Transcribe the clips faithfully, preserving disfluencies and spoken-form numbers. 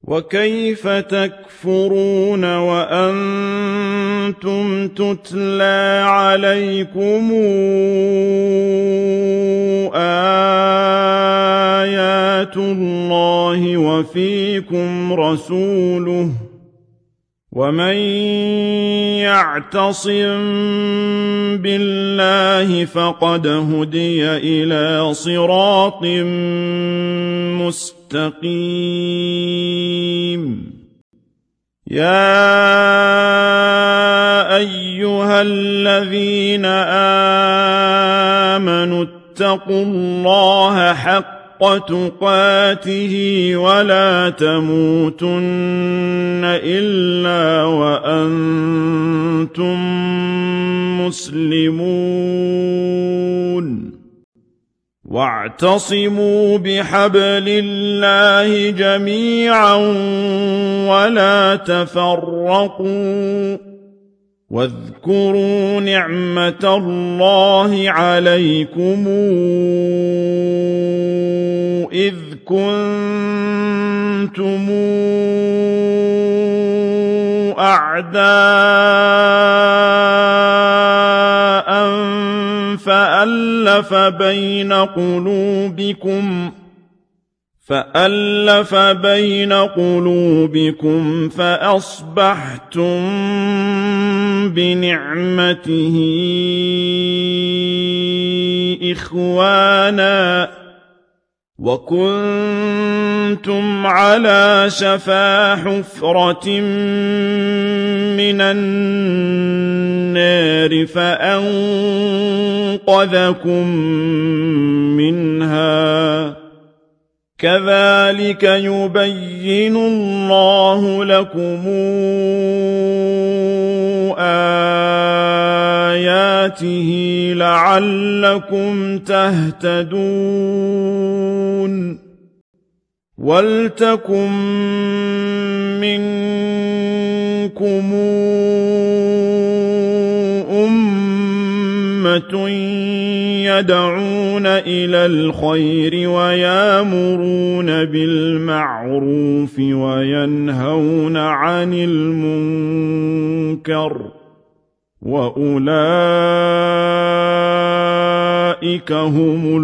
وكيف تكفرون وأنتم تتلى عليكم آيات الله وفيكم رسوله ومن يعتصم بالله فقد هدي إلى صراط مستقيم يا أيها الذين آمنوا اتقوا الله حق تقاته ولا تموتن إلا وأنتم مسلمون واعتصموا بحبل الله جميعا ولا تفرقوا واذكروا نعمة الله عليكم إذ كنتم أعداء فألف بين قلوبكم فألف بين قلوبكم فأصبحتم بنعمته إخوانا وكنتم على شفا حفرة من النار فأنقذكم منها كذلك يبين الله لكم آياته لعلكم تهتدون ولتكن منكم أمة يدعون إلى الخير ويامرون بالمعروف وينهون عن المنكر وأولئك هم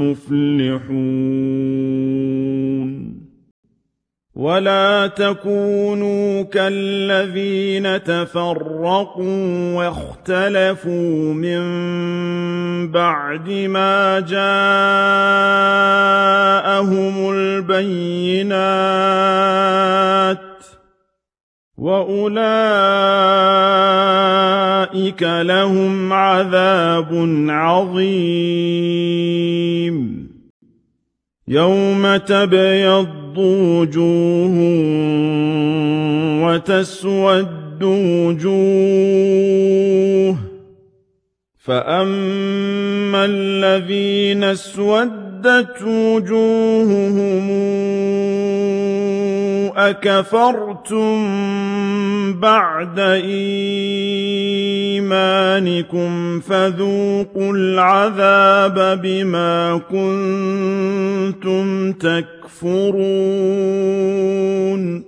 المفلحون ولا تكونوا كالذين تفرقوا واختلفوا من بعد ما جاءهم البينات وأولئك لهم عذاب عظيم يوم تبيض وجوه وتسود وجوه فأما الذين اسودت وجوههم أكفرتم بعد إيمانكم فذوقوا العذاب بما كنتم تكفرون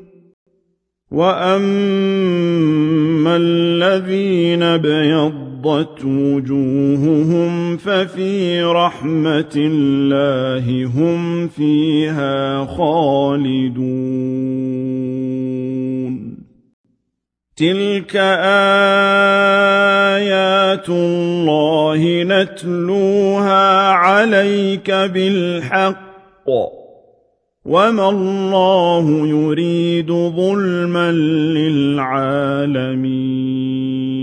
وأما الذين ابيضت وجوههم ففي رحمة الله هم فيها خالدون تلك آيات الله نتلوها عليك بالحق وما الله يريد ظلما للعالمين